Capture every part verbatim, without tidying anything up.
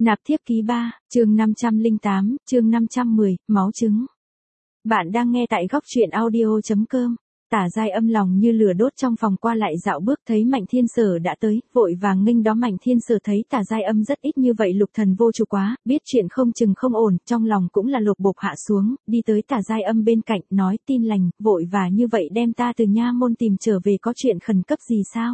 Nạp thiếp ký ba, chương năm trăm lẻ tám, chương năm trăm mười, máu trứng. Bạn đang nghe tại góc truyện audio chấm com. Tả Giai Âm lòng như lửa đốt trong phòng qua lại dạo bước thấy Mạnh Thiên Sở đã tới, vội vàng nghênh đó. Mạnh Thiên Sở thấy Tả Giai Âm rất ít như vậy lục thần vô chủ quá, biết chuyện không chừng không ổn, trong lòng cũng là lột bột hạ xuống, đi tới Tả Giai Âm bên cạnh, nói tin lành, vội và như vậy đem ta từ nha môn tìm trở về có chuyện khẩn cấp gì sao?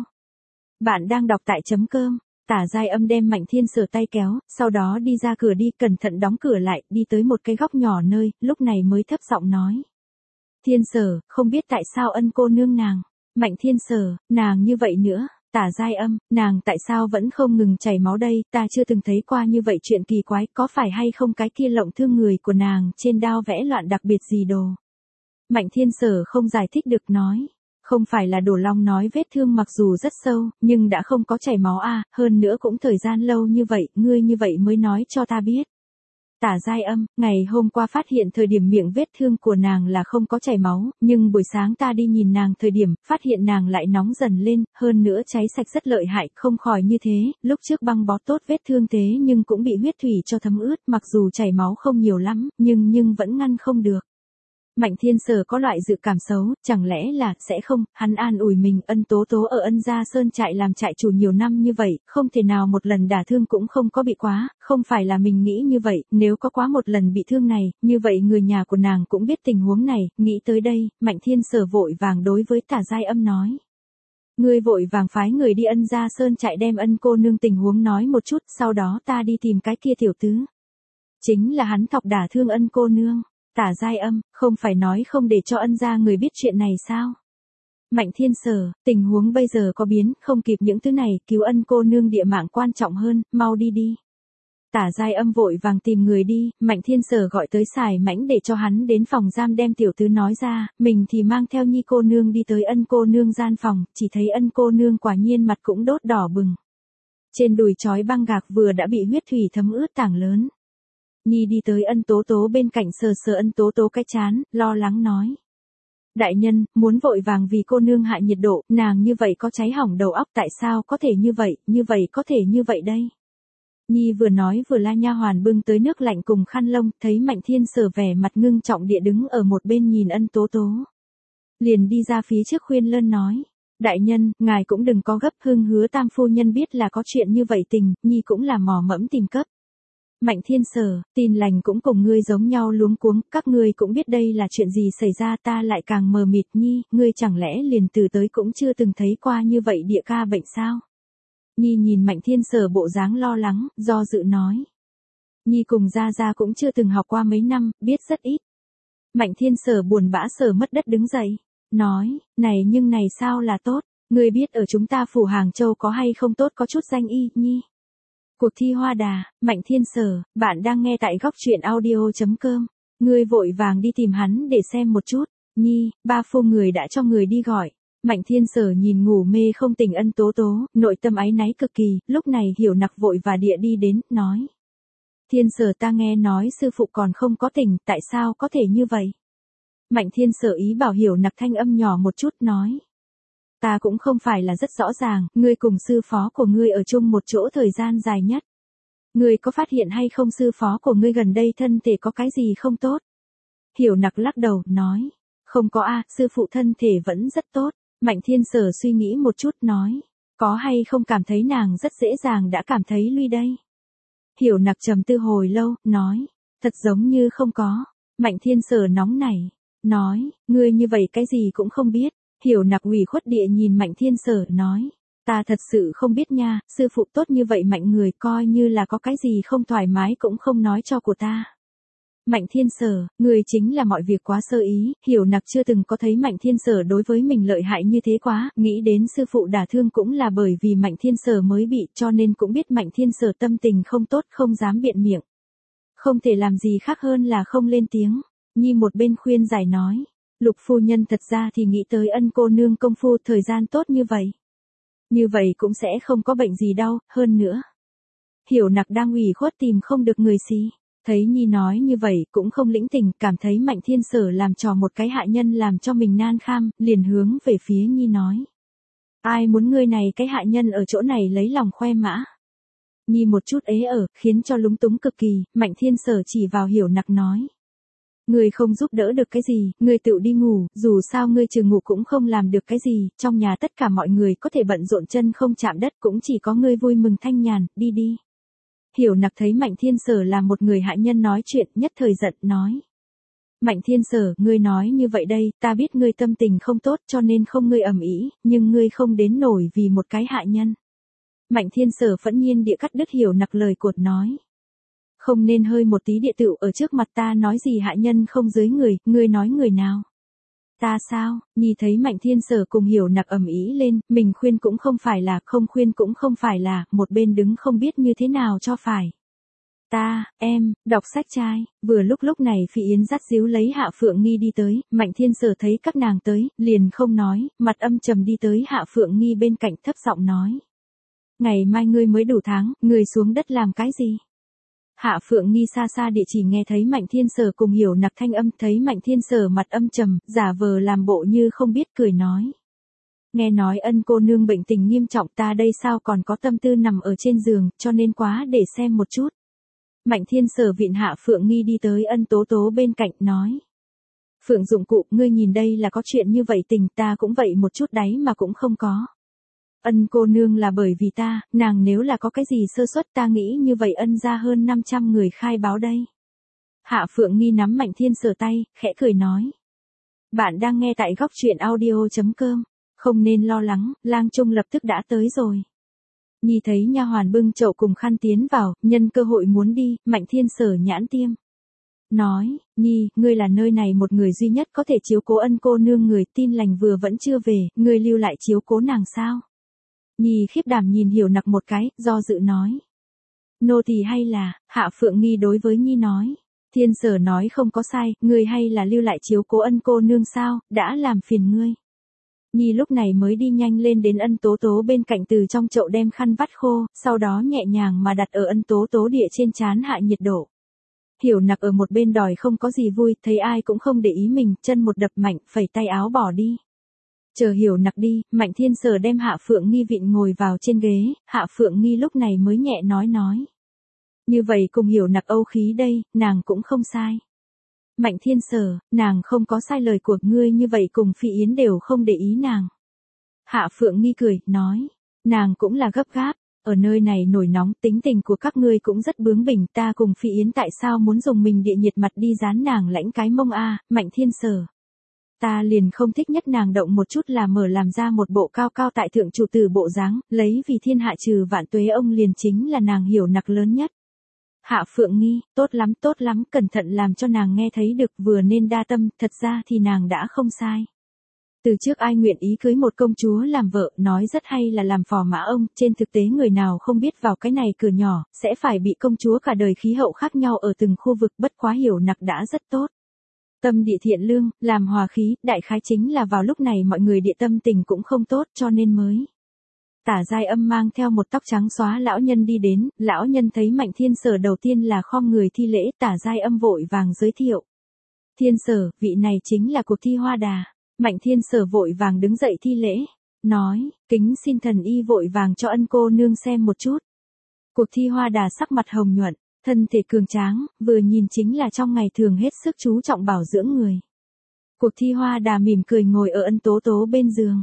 Bạn đang đọc tại chấm com. Tả Giai Âm đem Mạnh Thiên Sở tay kéo, sau đó đi ra cửa đi, cẩn thận đóng cửa lại, đi tới một cái góc nhỏ nơi, lúc này mới thấp giọng nói. Thiên Sở, không biết tại sao ân cô nương nàng. Mạnh Thiên Sở, nàng như vậy nữa. Tả Giai Âm, nàng tại sao vẫn không ngừng chảy máu đây, ta chưa từng thấy qua như vậy chuyện kỳ quái, có phải hay không cái kia lộng thương người của nàng trên đao vẽ loạn đặc biệt gì đồ. Mạnh Thiên Sở không giải thích được nói. Không phải là Đổ Long nói vết thương mặc dù rất sâu, nhưng đã không có chảy máu à, hơn nữa cũng thời gian lâu như vậy, ngươi như vậy mới nói cho ta biết. Tả Giai Âm, ngày hôm qua phát hiện thời điểm miệng vết thương của nàng là không có chảy máu, nhưng buổi sáng ta đi nhìn nàng thời điểm, phát hiện nàng lại nóng dần lên, hơn nữa cháy sạch rất lợi hại, không khỏi như thế, lúc trước băng bó tốt vết thương thế nhưng cũng bị huyết thủy cho thấm ướt, mặc dù chảy máu không nhiều lắm, nhưng nhưng vẫn ngăn không được. Mạnh Thiên Sở có loại dự cảm xấu, chẳng lẽ là, sẽ không, hắn an ủi mình, Ân Tố Tố ở Ân Gia Sơn trại làm trại chủ nhiều năm như vậy, không thể nào một lần đả thương cũng không có bị quá, không phải là mình nghĩ như vậy, nếu có quá một lần bị thương này, như vậy người nhà của nàng cũng biết tình huống này, nghĩ tới đây, Mạnh Thiên Sở vội vàng đối với Tả Giai Âm nói. Ngươi vội vàng phái người đi Ân Gia Sơn trại đem Ân cô nương tình huống nói một chút, sau đó ta đi tìm cái kia tiểu tứ. Chính là hắn thọc đả thương Ân cô nương. Tả Giai Âm, không phải nói không để cho Ân gia người biết chuyện này sao? Mạnh Thiên Sở, tình huống bây giờ có biến, không kịp những thứ này, cứu Ân cô nương địa mạng quan trọng hơn, mau đi đi. Tả Giai Âm vội vàng tìm người đi, Mạnh Thiên Sở gọi tới Sài Mãnh để cho hắn đến phòng giam đem tiểu tứ nói ra, mình thì mang theo Nhi cô nương đi tới Ân cô nương gian phòng, chỉ thấy Ân cô nương quả nhiên mặt cũng đốt đỏ bừng. Trên đùi trói băng gạc vừa đã bị huyết thủy thấm ướt tảng lớn. Nhi đi tới Ân Tố Tố bên cạnh sờ sờ Ân Tố Tố cái chán, lo lắng nói. Đại nhân, muốn vội vàng vì cô nương hạ nhiệt độ, nàng như vậy có cháy hỏng đầu óc tại sao có thể như vậy, như vậy có thể như vậy đây. Nhi vừa nói vừa la nha hoàn bưng tới nước lạnh cùng khăn lông, thấy Mạnh Thiên Sở vẻ mặt ngưng trọng địa đứng ở một bên nhìn Ân Tố Tố. Liền đi ra phía trước khuyên lơn nói. Đại nhân, ngài cũng đừng có gấp, Hưng Hứa tam phu nhân biết là có chuyện như vậy tình, Nhi cũng là mò mẫm tìm cấp. Mạnh Thiên Sở, tin lành cũng cùng ngươi giống nhau luống cuống, các ngươi cũng biết đây là chuyện gì xảy ra, ta lại càng mờ mịt. Nhi, ngươi chẳng lẽ liền từ tới cũng chưa từng thấy qua như vậy địa ca bệnh sao? Nhi nhìn Mạnh Thiên Sở bộ dáng lo lắng, do dự nói. Nhi cùng Gia Gia cũng chưa từng học qua mấy năm, biết rất ít. Mạnh Thiên Sở buồn bã sờ mất đất đứng dậy, nói, này nhưng này sao là tốt, ngươi biết ở chúng ta phủ Hàng Châu có hay không tốt có chút danh y, Nhi. Cuộc thi hoa đà, Mạnh Thiên Sở, bạn đang nghe tại góc truyện audio chấm com. Ngươi vội vàng đi tìm hắn để xem một chút. Nhi, ba phu người đã cho người đi gọi. Mạnh Thiên Sở nhìn ngủ mê không tỉnh Ân Tố Tố, nội tâm áy náy cực kỳ, lúc này Hiểu Nặc vội và địa đi đến, nói. Thiên Sở ta nghe nói sư phụ còn không có tỉnh, tại sao có thể như vậy? Mạnh Thiên Sở ý bảo Hiểu Nặc thanh âm nhỏ một chút, nói. Ta cũng không phải là rất rõ ràng, ngươi cùng sư phó của ngươi ở chung một chỗ thời gian dài nhất. Ngươi có phát hiện hay không sư phó của ngươi gần đây thân thể có cái gì không tốt? Hiểu Nặc lắc đầu, nói. Không có a, sư phụ thân thể vẫn rất tốt. Mạnh Thiên Sở suy nghĩ một chút, nói. Có hay không cảm thấy nàng rất dễ dàng đã cảm thấy lui đây? Hiểu Nặc trầm tư hồi lâu, nói. Thật giống như không có. Mạnh Thiên Sở nóng nảy. Nói, ngươi như vậy cái gì cũng không biết. Hiểu Nặc ủy khuất địa nhìn Mạnh Thiên Sở, nói. Ta thật sự không biết nha, sư phụ tốt như vậy mạnh người coi như là có cái gì không thoải mái cũng không nói cho của ta. Mạnh Thiên Sở, người chính là mọi việc quá sơ ý, Hiểu Nặc chưa từng có thấy Mạnh Thiên Sở đối với mình lợi hại như thế quá, nghĩ đến sư phụ đả thương cũng là bởi vì Mạnh Thiên Sở mới bị, cho nên cũng biết Mạnh Thiên Sở tâm tình không tốt, không dám biện miệng. Không thể làm gì khác hơn là không lên tiếng. Nhi một bên khuyên giải nói. Lục phu nhân thật ra thì nghĩ tới Ân cô nương công phu thời gian tốt như vậy. Như vậy cũng sẽ không có bệnh gì đâu, hơn nữa. Hiểu Nặc đang ủy khuất tìm không được người xí. Thấy Nhi nói như vậy cũng không lĩnh tình, cảm thấy Mạnh Thiên Sở làm trò một cái hạ nhân làm cho mình nan kham, liền hướng về phía Nhi nói. Ai muốn ngươi này cái hạ nhân ở chỗ này lấy lòng khoe mã. Nhi một chút ế ở, khiến cho lúng túng cực kỳ, Mạnh Thiên Sở chỉ vào Hiểu Nặc nói. Ngươi không giúp đỡ được cái gì, ngươi tự đi ngủ, dù sao ngươi trừ ngủ cũng không làm được cái gì, trong nhà tất cả mọi người có thể bận rộn chân không chạm đất, cũng chỉ có ngươi vui mừng thanh nhàn, đi đi. Hiểu Nặc thấy Mạnh Thiên Sở là một người hạ nhân nói chuyện, nhất thời giận, nói. Mạnh Thiên Sở, ngươi nói như vậy đây, ta biết ngươi tâm tình không tốt cho nên không ngươi ầm ĩ, nhưng ngươi không đến nổi vì một cái hạ nhân. Mạnh Thiên Sở phẫn nhiên địa cắt đứt Hiểu Nặc lời cột nói. Không nên hơi một tí địa tựu ở trước mặt ta nói gì hạ nhân không dưới người, ngươi nói người nào. Ta sao, Nhi thấy Mạnh Thiên Sở cùng Hiểu Nặc ầm ĩ lên, mình khuyên cũng không phải là, không khuyên cũng không phải là, một bên đứng không biết như thế nào cho phải. Ta, em, đọc sách trai, vừa lúc lúc này Phi Yến dắt díu lấy Hạ Phượng Nghi đi tới, Mạnh Thiên Sở thấy các nàng tới, liền không nói, mặt âm trầm đi tới Hạ Phượng Nghi bên cạnh thấp giọng nói. Ngày mai ngươi mới đủ tháng, ngươi xuống đất làm cái gì? Hạ Phượng Nghi xa xa địa chỉ nghe thấy Mạnh Thiên Sở cùng Hiểu Nặc thanh âm, thấy Mạnh Thiên Sở mặt âm trầm, giả vờ làm bộ như không biết cười nói. Nghe nói Ân cô nương bệnh tình nghiêm trọng, ta đây sao còn có tâm tư nằm ở trên giường, cho nên quá để xem một chút. Mạnh Thiên Sở vịn Hạ Phượng Nghi đi tới Ân Tố Tố bên cạnh nói. Phượng dụng cụ, ngươi nhìn đây là có chuyện như vậy tình, ta cũng vậy một chút đáy mà cũng không có. Ân cô nương là bởi vì ta, nàng nếu là có cái gì sơ suất ta nghĩ như vậy ân ra hơn năm trăm người khai báo đây. Hạ Phượng Nghi nắm Mạnh Thiên Sở tay, khẽ cười nói. Bạn đang nghe tại góc truyện audio.com, không nên lo lắng, lang trung lập tức đã tới rồi. Nhi thấy nha hoàn bưng chậu cùng khăn tiến vào, nhân cơ hội muốn đi, Mạnh Thiên Sở nhãn tiêm. Nói, Nhi, ngươi là nơi này một người duy nhất có thể chiếu cố Ân cô nương, người tin lành vừa vẫn chưa về, ngươi lưu lại chiếu cố nàng sao? Nhi khiếp đảm nhìn Hiểu Nặc một cái, do dự nói. Nô tỳ hay là, Hạ Phượng Nghi đối với Nhi nói. Thiên Sở nói không có sai, ngươi hay là lưu lại chiếu cố Ân cô nương sao, đã làm phiền ngươi. Nhi lúc này mới đi nhanh lên đến Ân Tố Tố bên cạnh, từ trong chậu đem khăn vắt khô, sau đó nhẹ nhàng mà đặt ở Ân Tố Tố địa trên trán hạ nhiệt độ. Hiểu Nặc ở một bên đòi không có gì vui, thấy ai cũng không để ý mình, chân một đập mạnh, phẩy tay áo bỏ đi. Chờ Hiểu Nặc đi, Mạnh Thiên Sở đem Hạ Phượng Nghi vịn ngồi vào trên ghế, Hạ Phượng Nghi lúc này mới nhẹ nói nói. Như vậy cùng Hiểu Nặc âu khí đây, nàng cũng không sai. Mạnh Thiên Sở, nàng không có sai, lời của ngươi như vậy cùng Phi Yến đều không để ý nàng. Hạ Phượng Nghi cười, nói, nàng cũng là gấp gáp, ở nơi này nổi nóng, tính tình của các ngươi cũng rất bướng bỉnh, ta cùng Phi Yến tại sao muốn dùng mình địa nhiệt mặt đi dán nàng lãnh cái mông a, Mạnh Thiên Sở. Ta liền không thích nhất nàng động một chút là mở làm ra một bộ cao cao tại thượng chủ tử bộ dáng, lấy vì thiên hạ trừ vạn tuế ông liền chính là nàng Hiểu Nặc lớn nhất. Hạ Phượng Nghi, tốt lắm tốt lắm, cẩn thận làm cho nàng nghe thấy được, vừa nên đa tâm, thật ra thì nàng đã không sai. Từ trước ai nguyện ý cưới một công chúa làm vợ, nói rất hay là làm phò mã ông, trên thực tế người nào không biết vào cái này cửa nhỏ, sẽ phải bị công chúa cả đời khí hậu khác nhau ở từng khu vực, bất quá Hiểu Nặc đã rất tốt. Tâm địa thiện lương, làm hòa khí, đại khái chính là vào lúc này mọi người địa tâm tình cũng không tốt cho nên mới. Tả Giai Âm mang theo một tóc trắng xóa lão nhân đi đến, lão nhân thấy Mạnh Thiên Sở đầu tiên là khom người thi lễ, Tả Giai Âm vội vàng giới thiệu. Thiên Sở, vị này chính là cuộc thi hoa đà. Mạnh Thiên Sở vội vàng đứng dậy thi lễ, nói, kính xin thần y vội vàng cho Ân cô nương xem một chút. Cuộc thi hoa đà sắc mặt hồng nhuận, thân thể cường tráng, vừa nhìn chính là trong ngày thường hết sức chú trọng bảo dưỡng người. Cuộc thi hoa đà mỉm cười ngồi ở Ân Tố Tố bên giường.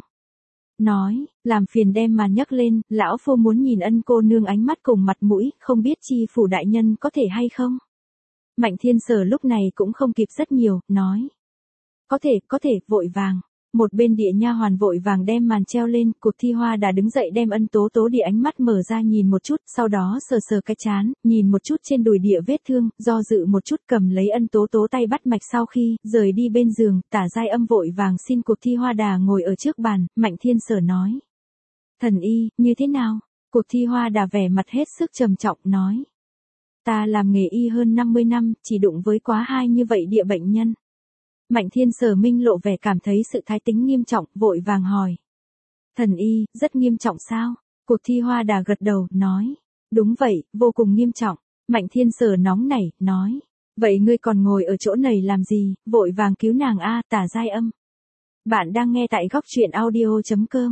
Nói, làm phiền đem màn nhấc lên, lão phu muốn nhìn Ân cô nương ánh mắt cùng mặt mũi, không biết chi phủ đại nhân có thể hay không. Mạnh Thiên Sở lúc này cũng không kịp rất nhiều, nói. Có thể, có thể, vội vàng. Một bên địa nha hoàn vội vàng đem màn treo lên, cuộc thi hoa đà đứng dậy đem Ân Tố Tố địa ánh mắt mở ra nhìn một chút, sau đó sờ sờ cái trán, nhìn một chút trên đùi địa vết thương, do dự một chút cầm lấy Ân Tố Tố tay bắt mạch, sau khi rời đi bên giường, Tả Giai Âm vội vàng xin cuộc thi hoa đà ngồi ở trước bàn, Mạnh Thiên Sở nói. Thần y, như thế nào? Cuộc thi hoa đà vẻ mặt hết sức trầm trọng, nói. Ta làm nghề y hơn năm mươi năm, chỉ đụng với quá hai như vậy địa bệnh nhân. Mạnh Thiên Sở minh lộ vẻ cảm thấy sự thái tính nghiêm trọng, vội vàng hỏi. Thần y, rất nghiêm trọng sao? Cuộc thi hoa đà gật đầu, nói. Đúng vậy, vô cùng nghiêm trọng. Mạnh Thiên Sở nóng nảy, nói. Vậy ngươi còn ngồi ở chỗ này làm gì, vội vàng cứu nàng a, Tả Giai Âm. Bạn đang nghe tại góc truyện audio.com.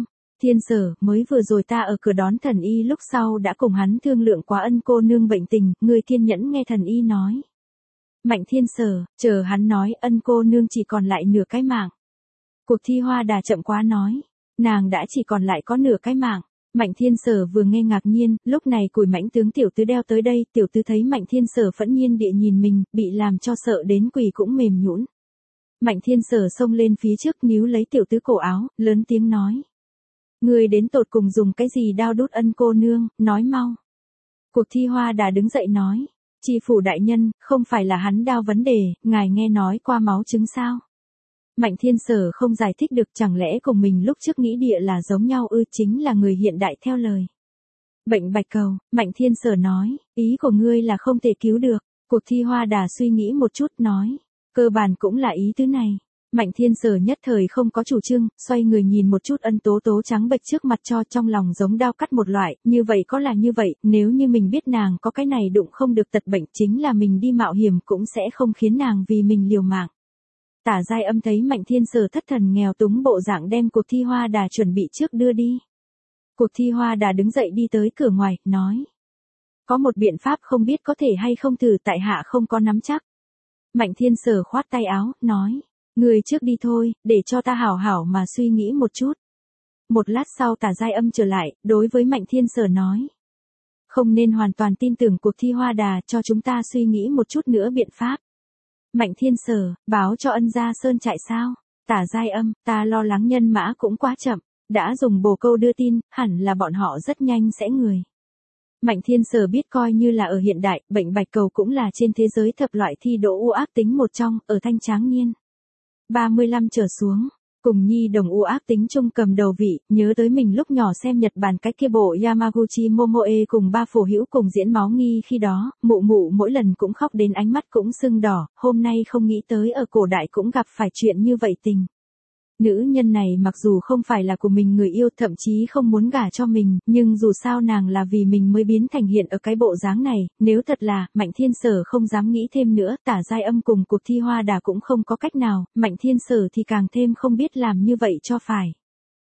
Thiên Sở, mới vừa rồi ta ở cửa đón thần y lúc sau đã cùng hắn thương lượng quá ân cô nương bệnh tình, người kiên nhẫn nghe thần y nói. Mạnh Thiên Sở, chờ hắn nói ân cô nương chỉ còn lại nửa cái mạng. Cuộc thi hoa đà chậm quá nói, nàng đã chỉ còn lại có nửa cái mạng. Mạnh Thiên Sở vừa nghe ngạc nhiên, lúc này Cùi Mãnh tướng tiểu tứ đeo tới đây, tiểu tứ thấy Mạnh Thiên Sở phẫn nhiên địa nhìn mình, bị làm cho sợ đến quỳ cũng mềm nhũn. Mạnh Thiên Sở xông lên phía trước níu lấy tiểu tứ cổ áo, lớn tiếng nói. Người đến tột cùng dùng cái gì đao đút ân cô nương, nói mau. Cuộc thi hoa đà đứng dậy nói. Tri phủ đại nhân, không phải là hắn đao vấn đề, ngài nghe nói qua máu chứng sao? Mạnh Thiên Sở không giải thích được, chẳng lẽ cùng mình lúc trước nghĩ địa là giống nhau ư, chính là người hiện đại theo lời. Bệnh bạch cầu, Mạnh Thiên Sở nói, ý của ngươi là không thể cứu được. Cuộc thi hoa đà suy nghĩ một chút nói, cơ bản cũng là ý thứ này. Mạnh Thiên Sở nhất thời không có chủ trương, xoay người nhìn một chút ân tố tố trắng bệch trước mặt cho trong lòng giống đao cắt một loại, như vậy có là như vậy, nếu như mình biết nàng có cái này đụng không được tật bệnh chính là mình đi mạo hiểm cũng sẽ không khiến nàng vì mình liều mạng. Tả Giai Âm thấy Mạnh Thiên Sở thất thần nghèo túng bộ dạng đem cuộc thi hoa đà chuẩn bị trước đưa đi. Cuộc thi hoa đà đứng dậy đi tới cửa ngoài, nói. Có một biện pháp không biết có thể hay không thử, tại hạ không có nắm chắc. Mạnh Thiên Sở khoát tay áo, nói. Người trước đi thôi, để cho ta hảo hảo mà suy nghĩ một chút. Một lát sau Tả Giai Âm trở lại, đối với Mạnh Thiên Sở nói. Không nên hoàn toàn tin tưởng cuộc thi hoa đà, cho chúng ta suy nghĩ một chút nữa biện pháp. Mạnh Thiên Sở, báo cho ân gia sơn trại sao? Tả Giai Âm, ta lo lắng nhân mã cũng quá chậm, đã dùng bồ câu đưa tin, hẳn là bọn họ rất nhanh sẽ người. Mạnh Thiên Sở biết coi như là ở hiện đại, bệnh bạch cầu cũng là trên thế giới thập loại thi đỗ u ác tính một trong, ở thanh tráng niên. ba mươi lăm trở xuống, cùng nhi đồng u ác tính chung cầm đầu vị, nhớ tới mình lúc nhỏ xem Nhật Bản cái kia bộ Yamaguchi Momoe cùng ba phổ hữu cùng diễn máu nghi khi đó, mụ mụ mỗi lần cũng khóc đến ánh mắt cũng sưng đỏ, hôm nay không nghĩ tới ở cổ đại cũng gặp phải chuyện như vậy tình. Nữ nhân này mặc dù không phải là của mình người yêu, thậm chí không muốn gả cho mình, nhưng dù sao nàng là vì mình mới biến thành hiện ở cái bộ dáng này, nếu thật là, Mạnh Thiên Sở không dám nghĩ thêm nữa, Tả Giai Âm cùng cuộc thi hoa đà cũng không có cách nào, Mạnh Thiên Sở thì càng thêm không biết làm như vậy cho phải.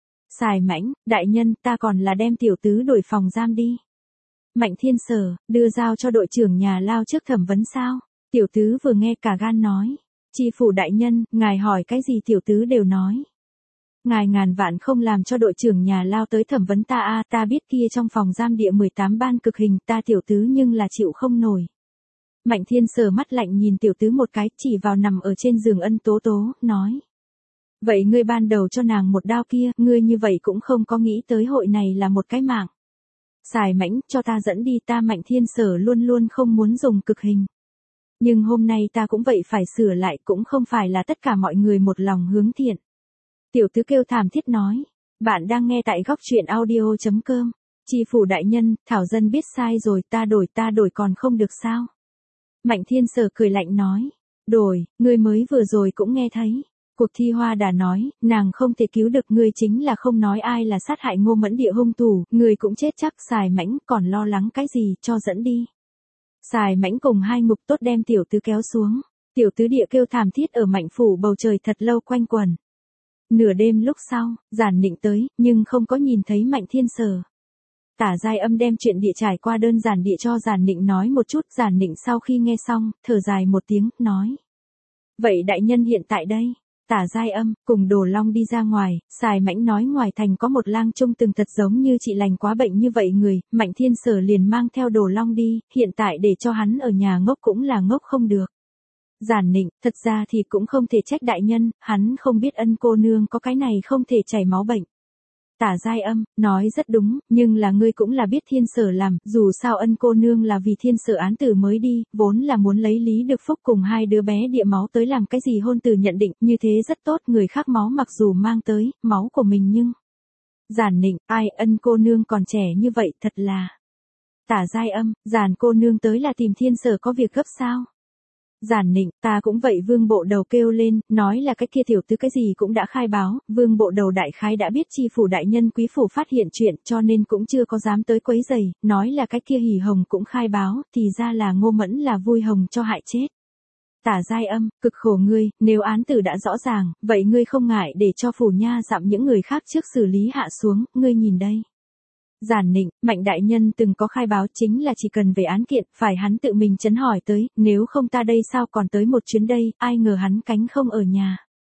Xài Mãnh, đại nhân, ta còn là đem tiểu tứ đổi phòng giam đi. Mạnh Thiên Sở, đưa giao cho đội trưởng nhà lao trước thẩm vấn sao? Tiểu tứ vừa nghe cả gan nói. Tri phủ đại nhân, ngài hỏi cái gì tiểu tứ đều nói. Ngài ngàn vạn không làm cho đội trưởng nhà lao tới thẩm vấn ta a, ta biết kia trong phòng giam địa mười tám ban cực hình, ta tiểu tứ nhưng là chịu không nổi. Mạnh Thiên Sở mắt lạnh nhìn tiểu tứ một cái, chỉ vào nằm ở trên giường ân tố tố, nói. Vậy ngươi ban đầu cho nàng một đao kia, ngươi như vậy cũng không có nghĩ tới hội này là một cái mạng. Xài Mãnh, cho ta dẫn đi, ta Mạnh Thiên Sở luôn luôn không muốn dùng cực hình. Nhưng hôm nay ta cũng vậy phải sửa lại, cũng không phải là tất cả mọi người một lòng hướng thiện. Tiểu tứ kêu thảm thiết nói. Bạn đang nghe tại góc truyện audio chấm com. Tri phủ đại nhân, thảo dân biết sai rồi, ta đổi ta đổi còn không được sao? Mạnh Thiên Sở cười lạnh nói. Đổi, ngươi mới vừa rồi cũng nghe thấy. Cuộc thi hoa đà nói, nàng không thể cứu được ngươi, chính là không nói ai là sát hại Ngô Mẫn địa hung thủ, ngươi cũng chết chắc. Xài Mãnh, còn lo lắng cái gì, cho dẫn đi. Xài Mãnh cùng hai ngục tốt đem tiểu tứ kéo xuống. Tiểu tứ địa kêu thảm thiết ở Mạnh phủ bầu trời thật lâu quanh quẩn. Nửa đêm lúc sau, Giản Nịnh tới, nhưng không có nhìn thấy Mạnh Thiên Sở. Tả Giai Âm đem chuyện địa trải qua đơn giản địa cho Giản Nịnh nói một chút, Giản Nịnh sau khi nghe xong, thở dài một tiếng, nói. Vậy đại nhân hiện tại đây? Tả Giai Âm, cùng Đồ Long đi ra ngoài, Xài Mãnh nói ngoài thành có một lang trung từng thật giống như chị lành quá bệnh như vậy người, Mạnh Thiên Sở liền mang theo Đồ Long đi, hiện tại để cho hắn ở nhà ngốc cũng là ngốc không được. Giản Nịnh, thật ra thì cũng không thể trách đại nhân, hắn không biết ân cô nương có cái này không thể chảy máu bệnh. Tả Giai Âm, nói rất đúng, nhưng là ngươi cũng là biết Thiên Sở làm, dù sao ân cô nương là vì Thiên Sở án tử mới đi, vốn là muốn lấy Lý Được Phúc cùng hai đứa bé địa máu tới làm cái gì hôn tử nhận định, như thế rất tốt, người khác máu mặc dù mang tới, máu của mình nhưng. Giản Nịnh, ai, ân cô nương còn trẻ như vậy, thật là. Tả Giai Âm, Giản cô nương tới là tìm Thiên Sở có việc gấp sao? Giản Nịnh, ta cũng vậy. Vương bộ đầu kêu lên, nói là cái kia tiểu tứ cái gì cũng đã khai báo, Vương bộ đầu đại khái đã biết tri phủ đại nhân quý phủ phát hiện chuyện cho nên cũng chưa có dám tới quấy rầy, nói là cái kia Hỉ Hồng cũng khai báo, thì ra là Ngô Mẫn là Vui Hồng cho hại chết. Tả Giai Âm, cực khổ ngươi, nếu án tử đã rõ ràng, vậy ngươi không ngại để cho phủ nha dặm những người khác trước xử lý hạ xuống, ngươi nhìn đây. Giản Nịnh, Mạnh đại nhân từng có khai báo chính là chỉ cần về án kiện, phải hắn tự mình chấn hỏi tới, nếu không ta đây sao còn tới một chuyến đây, ai ngờ hắn cánh không ở nhà.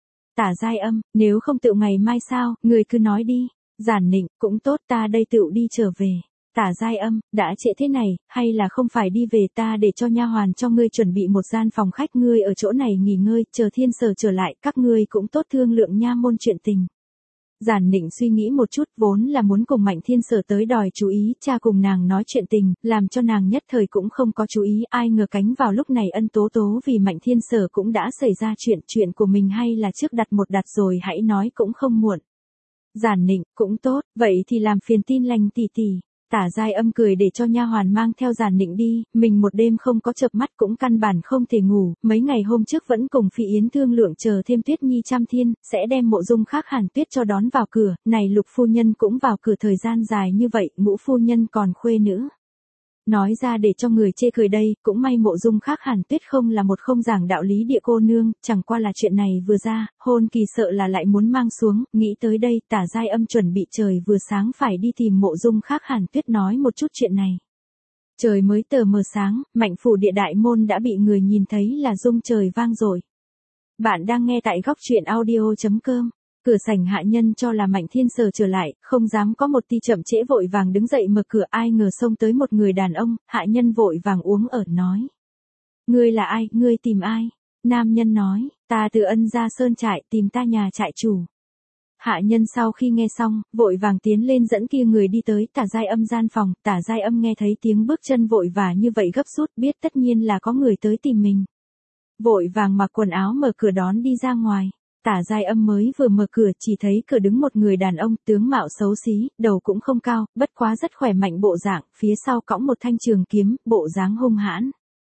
Tả Giai Âm, nếu không tự ngày mai sao, người cứ nói đi. Giản Nịnh, cũng tốt ta đây tự đi trở về. Tả Giai Âm, đã trễ thế này, hay là không phải đi về ta để cho nha hoàn cho ngươi chuẩn bị một gian phòng khách ngươi ở chỗ này nghỉ ngơi, chờ Thiên Sở trở lại, các ngươi cũng tốt thương lượng nha môn chuyện tình. Giản Nịnh suy nghĩ một chút vốn là muốn cùng Mạnh Thiên Sở tới đòi chú ý, cha cùng nàng nói chuyện tình, làm cho nàng nhất thời cũng không có chú ý, ai ngờ cánh vào lúc này ân tố tố vì Mạnh Thiên Sở cũng đã xảy ra chuyện, chuyện của mình hay là trước đặt một đặt rồi hãy nói cũng không muộn. Giản Nịnh, cũng tốt, vậy thì làm phiền tin lành tỷ tỷ. Tả Giai Âm cười để cho nha hoàn mang theo Giản Nịnh đi, mình một đêm không có chợp mắt cũng căn bản không thể ngủ, mấy ngày hôm trước vẫn cùng Phi Yến thương lượng chờ thêm Tuyết Nhi trăm thiên, sẽ đem Mộ Dung Khác Hàn Tuyết cho đón vào cửa, này Lục phu nhân cũng vào cửa thời gian dài như vậy, Ngũ phu nhân còn khuê nữ. Nói ra để cho người chê cười đây, cũng may Mộ Dung Khác Hàn Tuyết không là một không giảng đạo lý địa cô nương, chẳng qua là chuyện này vừa ra, hôn kỳ sợ là lại muốn mang xuống, nghĩ tới đây, Tả Giai Âm chuẩn bị trời vừa sáng phải đi tìm Mộ Dung Khác Hàn Tuyết nói một chút chuyện này. Trời mới tờ mờ sáng, Mạnh phủ địa đại môn đã bị người nhìn thấy là rung trời vang rồi. Bạn đang nghe tại góc truyện audio chấm com. Cửa sảnh hạ nhân cho là Mạnh Thiên Sở trở lại, không dám có một ti chậm trễ vội vàng đứng dậy mở cửa, ai ngờ xông tới một người đàn ông, hạ nhân vội vàng uống ở nói. Ngươi là ai, ngươi tìm ai? Nam nhân nói, ta từ Ân Gia Sơn trại tìm ta nhà trại chủ. Hạ nhân sau khi nghe xong, vội vàng tiến lên dẫn kia người đi tới Tả Giai Âm gian phòng, Tả Giai Âm nghe thấy tiếng bước chân vội vã như vậy gấp rút biết tất nhiên là có người tới tìm mình. Vội vàng mặc quần áo mở cửa đón đi ra ngoài. Tả Giai Âm mới vừa mở cửa chỉ thấy cửa đứng một người đàn ông, tướng mạo xấu xí, đầu cũng không cao, bất quá rất khỏe mạnh bộ dạng, phía sau cõng một thanh trường kiếm, bộ dáng hung hãn.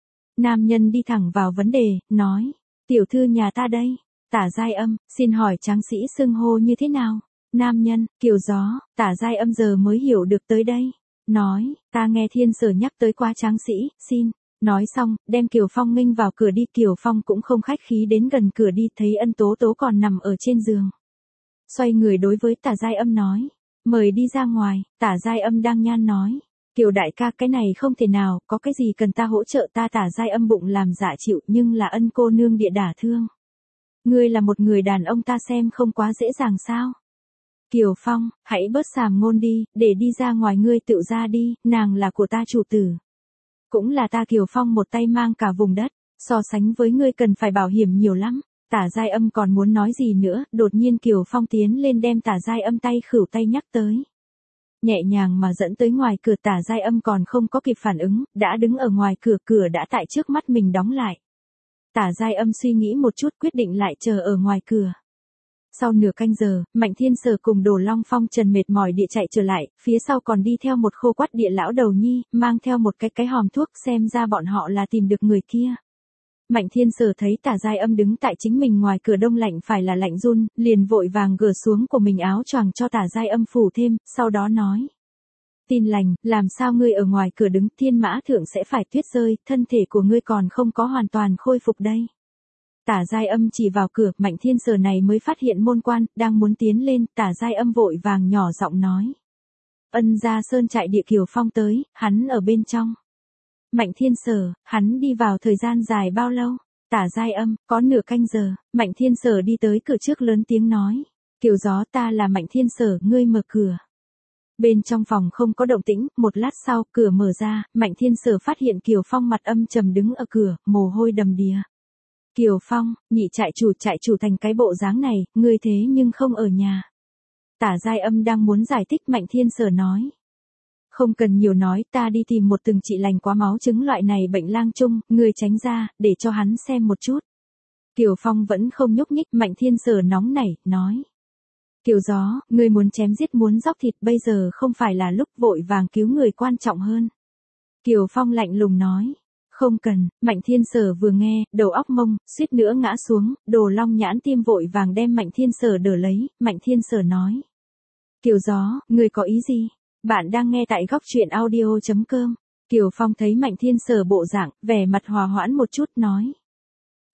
Nam nhân đi thẳng vào vấn đề, nói, tiểu thư nhà ta đây. Tả Giai Âm, xin hỏi tráng sĩ xưng hô như thế nào? Nam nhân, Kiều Gió. Tả Giai Âm giờ mới hiểu được tới đây. Nói, ta nghe Thiên Sở nhắc tới quá tráng sĩ, xin. Nói xong, đem Kiều Phong nghênh vào cửa đi, Kiều Phong cũng không khách khí đến gần cửa đi, thấy Ân Tố Tố còn nằm ở trên giường. Xoay người đối với Tả Giai Âm nói, mời đi ra ngoài. Tả Giai Âm đang nhan nói, Kiều đại ca cái này không thể nào, có cái gì cần ta hỗ trợ ta. Tả Giai Âm bụng làm dạ chịu nhưng là Ân cô nương địa đả thương. Ngươi là một người đàn ông ta xem không quá dễ dàng sao? Kiều Phong, hãy bớt sàm ngôn đi, để đi ra ngoài ngươi tự ra đi, nàng là của ta chủ tử. Cũng là ta. Kiều Phong một tay mang cả vùng đất, so sánh với ngươi cần phải bảo hiểm nhiều lắm. Tả Giai Âm còn muốn nói gì nữa, đột nhiên Kiều Phong tiến lên đem Tả Giai Âm tay khửu tay nhắc tới. Nhẹ nhàng mà dẫn tới ngoài cửa, Tả Giai Âm còn không có kịp phản ứng, đã đứng ở ngoài cửa, cửa đã tại trước mắt mình đóng lại. Tả Giai Âm suy nghĩ một chút quyết định lại chờ ở ngoài cửa. Sau nửa canh giờ, Mạnh Thiên Sở cùng Đồ Long Phong Trần mệt mỏi địa chạy trở lại, phía sau còn đi theo một khô quắt địa lão đầu nhi, mang theo một cái cái hòm thuốc, xem ra bọn họ là tìm được người kia. Mạnh Thiên Sở thấy Tả Giai Âm đứng tại chính mình ngoài cửa đông lạnh phải là lạnh run, liền vội vàng gỡ xuống của mình áo choàng cho Tả Giai Âm phủ thêm, sau đó nói. Tin lành, làm sao ngươi ở ngoài cửa đứng, thiên mã thượng sẽ phải tuyết rơi, thân thể của ngươi còn không có hoàn toàn khôi phục đây. Tả Giai Âm chỉ vào cửa, Mạnh Thiên Sở này mới phát hiện môn quan, đang muốn tiến lên, Tả Giai Âm vội vàng nhỏ giọng nói. Ân Gia Sơn trại địa Kiều Phong tới, hắn ở bên trong. Mạnh Thiên Sở, hắn đi vào thời gian dài bao lâu? Tả Giai Âm, có nửa canh giờ. Mạnh Thiên Sở đi tới cửa trước lớn tiếng nói. Kiều Gió, ta là Mạnh Thiên Sở, ngươi mở cửa. Bên trong phòng không có động tĩnh, một lát sau, cửa mở ra, Mạnh Thiên Sở phát hiện Kiều Phong mặt âm trầm đứng ở cửa, mồ hôi đầm đìa. Kiều Phong, nhị trại chủ trại chủ thành cái bộ dáng này, ngươi thế nhưng không ở nhà. Tả Giai Âm đang muốn giải thích, Mạnh Thiên Sở nói. Không cần nhiều nói, ta đi tìm một từng trị lành quá máu chứng loại này bệnh lang chung, ngươi tránh ra, để cho hắn xem một chút. Kiều Phong vẫn không nhúc nhích, Mạnh Thiên Sở nóng nảy, nói. Kiều Gió, ngươi muốn chém giết muốn dóc thịt, bây giờ không phải là lúc, vội vàng cứu người quan trọng hơn. Kiều Phong lạnh lùng nói. Không cần. Mạnh Thiên Sở vừa nghe, đầu óc mông, suýt nữa ngã xuống, Đồ Long Nhãn Tiêm vội vàng đem Mạnh Thiên Sở đỡ lấy, Mạnh Thiên Sở nói. Kiều Gió, ngươi có ý gì? Bạn đang nghe tại góc truyện audio chấm com. Kiều Phong thấy Mạnh Thiên Sở bộ dạng, vẻ mặt hòa hoãn một chút, nói.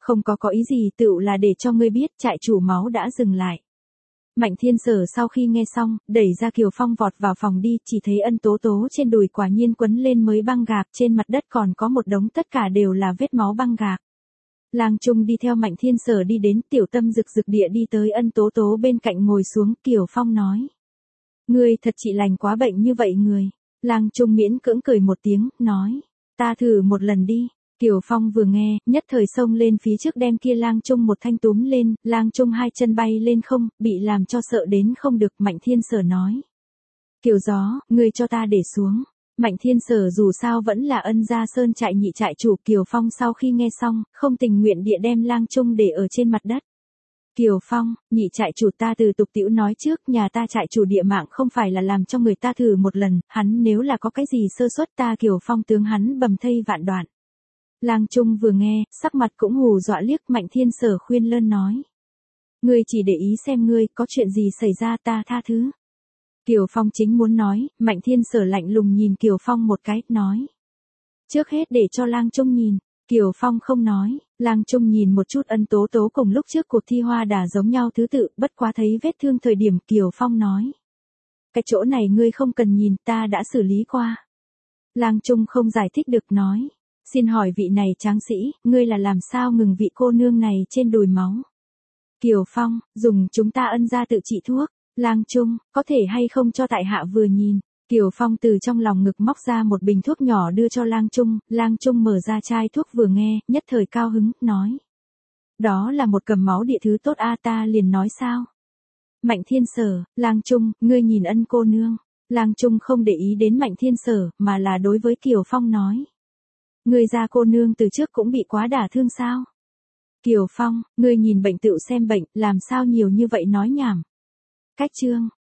Không có có ý gì, tựu là để cho ngươi biết, trại chủ máu đã dừng lại. Mạnh Thiên Sở sau khi nghe xong, đẩy ra Kiều Phong vọt vào phòng đi, chỉ thấy Ân Tố Tố trên đùi quả nhiên quấn lên mới băng gạc, trên mặt đất còn có một đống tất cả đều là vết máu băng gạc. Lang Trung đi theo Mạnh Thiên Sở đi đến, tiểu tâm rực rực địa đi tới Ân Tố Tố bên cạnh ngồi xuống, Kiều Phong nói. Ngươi thật trị lành quá bệnh như vậy người. Lang Trung miễn cưỡng cười một tiếng, nói. Ta thử một lần đi. Kiều Phong vừa nghe, nhất thời xông lên phía trước đem kia Lang Trung một thanh túm lên, Lang Trung hai chân bay lên không, bị làm cho sợ đến không được, Mạnh Thiên Sở nói. Kiều Gió, ngươi cho ta để xuống. Mạnh Thiên Sở dù sao vẫn là Ân Gia Sơn trại nhị trại chủ, Kiều Phong sau khi nghe xong, không tình nguyện địa đem Lang Trung để ở trên mặt đất. Kiều Phong, nhị trại chủ, ta từ tục tĩu nói trước, nhà ta trại chủ địa mạng không phải là làm cho người ta thử một lần, hắn nếu là có cái gì sơ suất ta Kiều Phong tướng hắn bầm thây vạn đoạn. Lang Trung vừa nghe, sắc mặt cũng hù dọa liếc, Mạnh Thiên Sở khuyên lơn nói. Ngươi chỉ để ý xem ngươi, có chuyện gì xảy ra ta tha thứ. Kiều Phong chính muốn nói, Mạnh Thiên Sở lạnh lùng nhìn Kiều Phong một cái, nói. Trước hết để cho Lang Trung nhìn. Kiều Phong không nói, Lang Trung nhìn một chút Ân Tố Tố cùng lúc trước cuộc thi hoa đà giống nhau thứ tự, bất quá thấy vết thương thời điểm Kiều Phong nói. Cái chỗ này ngươi không cần nhìn, ta đã xử lý qua. Lang Trung không giải thích được nói. Xin hỏi vị này tráng sĩ, ngươi là làm sao ngừng vị cô nương này trên đùi máu? Kiều Phong, dùng chúng ta Ân gia tự trị thuốc. Lang Trung, có thể hay không cho tại hạ vừa nhìn? Kiều Phong từ trong lòng ngực móc ra một bình thuốc nhỏ đưa cho Lang Trung, Lang Trung mở ra chai thuốc vừa nghe, nhất thời cao hứng, nói. Đó là một cầm máu địa thứ tốt a, ta liền nói sao? Mạnh Thiên Sở, Lang Trung, ngươi nhìn Ân cô nương. Lang Trung không để ý đến Mạnh Thiên Sở, mà là đối với Kiều Phong nói. Ngươi gia cô nương từ trước cũng bị quá đả thương sao? Kiều Phong, ngươi nhìn bệnh tựu xem bệnh, làm sao nhiều như vậy nói nhảm. Cách chương.